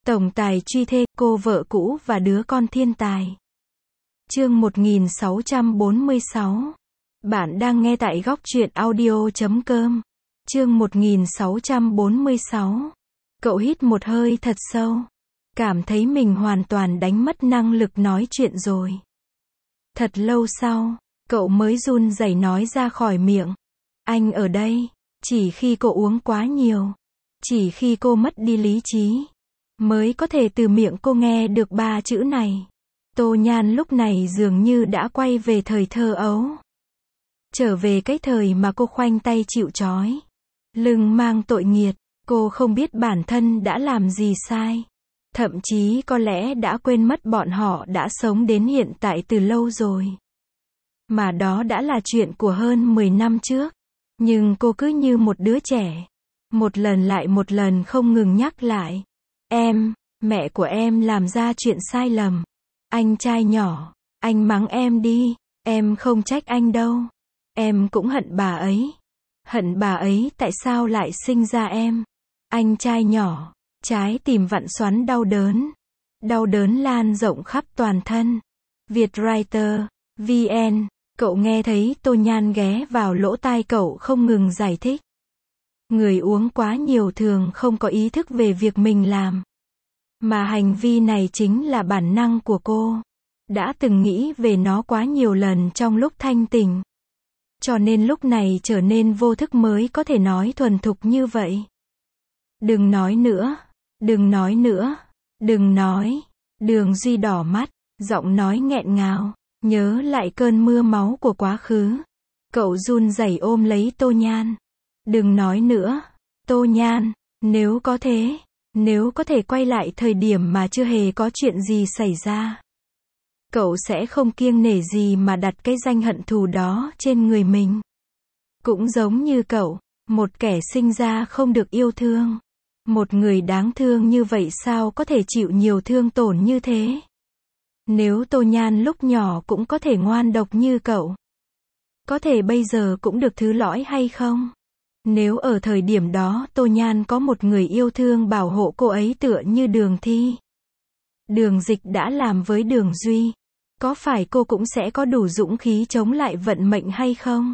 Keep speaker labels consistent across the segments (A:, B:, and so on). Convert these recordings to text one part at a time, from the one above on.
A: Tổng tài truy thê, cô vợ cũ và đứa con thiên tài. Chương 1646. Bạn đang nghe tại góc truyện audio.com. Chương 1646. Cậu hít một hơi thật sâu. Cảm thấy mình hoàn toàn đánh mất năng lực nói chuyện rồi. Thật lâu sau, cậu mới run rẩy nói ra khỏi miệng. Anh ở đây. Chỉ khi cô uống quá nhiều. Chỉ khi cô mất đi lý trí. Mới có thể từ miệng cô nghe được ba chữ này. Tô Nhan lúc này dường như đã quay về thời thơ ấu. Trở về cái thời mà cô khoanh tay chịu trói. Lưng mang tội nghiệt, cô không biết bản thân đã làm gì sai. Thậm chí có lẽ đã quên mất bọn họ đã sống đến hiện tại từ lâu rồi. Mà đó đã là chuyện của hơn 10 năm trước. Nhưng cô cứ như một đứa trẻ. Một lần lại một lần không ngừng nhắc lại. Mẹ của em làm ra chuyện sai lầm. Anh trai nhỏ, anh mắng em đi, em không trách anh đâu. Em cũng hận bà ấy. Hận bà ấy tại sao lại sinh ra em. Anh trai nhỏ, trái tim vặn xoắn đau đớn. Đau đớn lan rộng khắp toàn thân. Vietwriter, VN, cậu nghe thấy Tô Nhan ghé vào lỗ tai cậu không ngừng giải thích. Người uống quá nhiều thường không có ý thức về việc mình làm. Mà hành vi này chính là bản năng của cô. Đã từng nghĩ về nó quá nhiều lần trong lúc thanh tỉnh. Cho nên lúc này trở nên vô thức mới có thể nói thuần thục như vậy. Đừng nói nữa. Đừng nói nữa. Đừng nói. Đường Duy đỏ mắt. Giọng nói nghẹn ngào. Nhớ lại cơn mưa máu của quá khứ. Cậu run rẩy ôm lấy Tô Nhan. Đừng nói nữa. Tô Nhan, nếu có thể quay lại thời điểm mà chưa hề có chuyện gì xảy ra. Cậu sẽ không kiêng nể gì mà đặt cái danh hận thù đó trên người mình. Cũng giống như cậu, một kẻ sinh ra không được yêu thương. Một người đáng thương như vậy sao có thể chịu nhiều thương tổn như thế? Nếu Tô Nhan lúc nhỏ cũng có thể ngoan độc như cậu, có thể bây giờ cũng được thứ lõi hay không? Nếu ở thời điểm đó Tô Nhan có một người yêu thương bảo hộ cô ấy tựa như Đường Thi, Đường Dịch đã làm với Đường Duy, có phải cô cũng sẽ có đủ dũng khí chống lại vận mệnh hay không?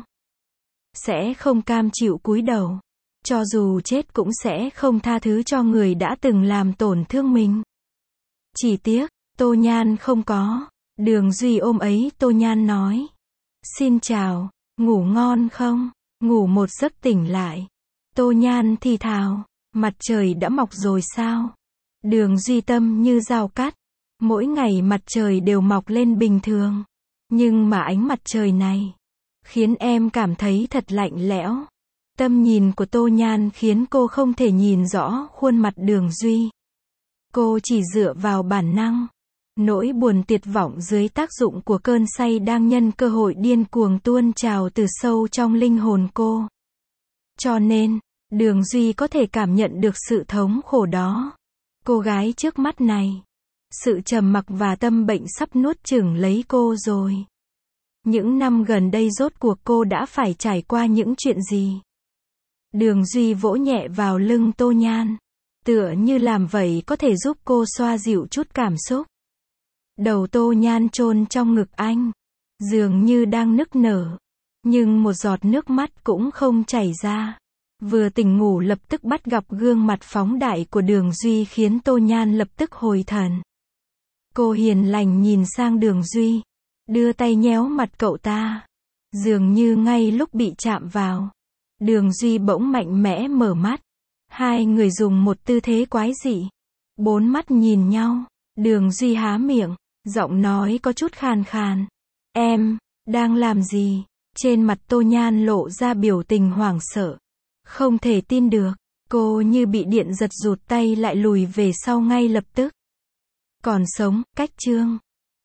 A: Sẽ không cam chịu cúi đầu. Cho dù chết cũng sẽ không tha thứ cho người đã từng làm tổn thương mình. Chỉ tiếc, Tô Nhan không có. Đường Duy ôm ấy Tô Nhan nói. Xin chào, ngủ ngon không? Ngủ một giấc tỉnh lại. Tô Nhan thì thào, mặt trời đã mọc rồi sao? Đường Duy tâm như dao cắt. Mỗi ngày mặt trời đều mọc lên bình thường. Nhưng mà ánh mặt trời này khiến em cảm thấy thật lạnh lẽo. Tâm nhìn của Tô Nhan khiến cô không thể nhìn rõ khuôn mặt Đường Duy. Cô chỉ dựa vào bản năng. Nỗi buồn tuyệt vọng dưới tác dụng của cơn say đang nhân cơ hội điên cuồng tuôn trào từ sâu trong linh hồn cô. Cho nên, Đường Duy có thể cảm nhận được sự thống khổ đó. Cô gái trước mắt này. Sự trầm mặc và tâm bệnh sắp nuốt chửng lấy cô rồi. Những năm gần đây rốt cuộc cô đã phải trải qua những chuyện gì? Đường Duy vỗ nhẹ vào lưng Tô Nhan. Tựa như làm vậy có thể giúp cô xoa dịu chút cảm xúc. Đầu Tô Nhan chôn trong ngực anh. Dường như đang nức nở. Nhưng một giọt nước mắt cũng không chảy ra. Vừa tỉnh ngủ lập tức bắt gặp gương mặt phóng đại của Đường Duy khiến Tô Nhan lập tức hồi thần. Cô hiền lành nhìn sang Đường Duy. Đưa tay nhéo mặt cậu ta. Dường như ngay lúc bị chạm vào. Đường Duy bỗng mạnh mẽ mở mắt. Hai người dùng một tư thế quái dị. Bốn mắt nhìn nhau. Đường Duy há miệng. Giọng nói có chút khàn khàn. Em, đang làm gì? Trên mặt Tô Nhan lộ ra biểu tình hoảng sợ. Không thể tin được. Cô như bị điện giật rụt tay lại lùi về sau ngay lập tức. Còn sống, cách chương.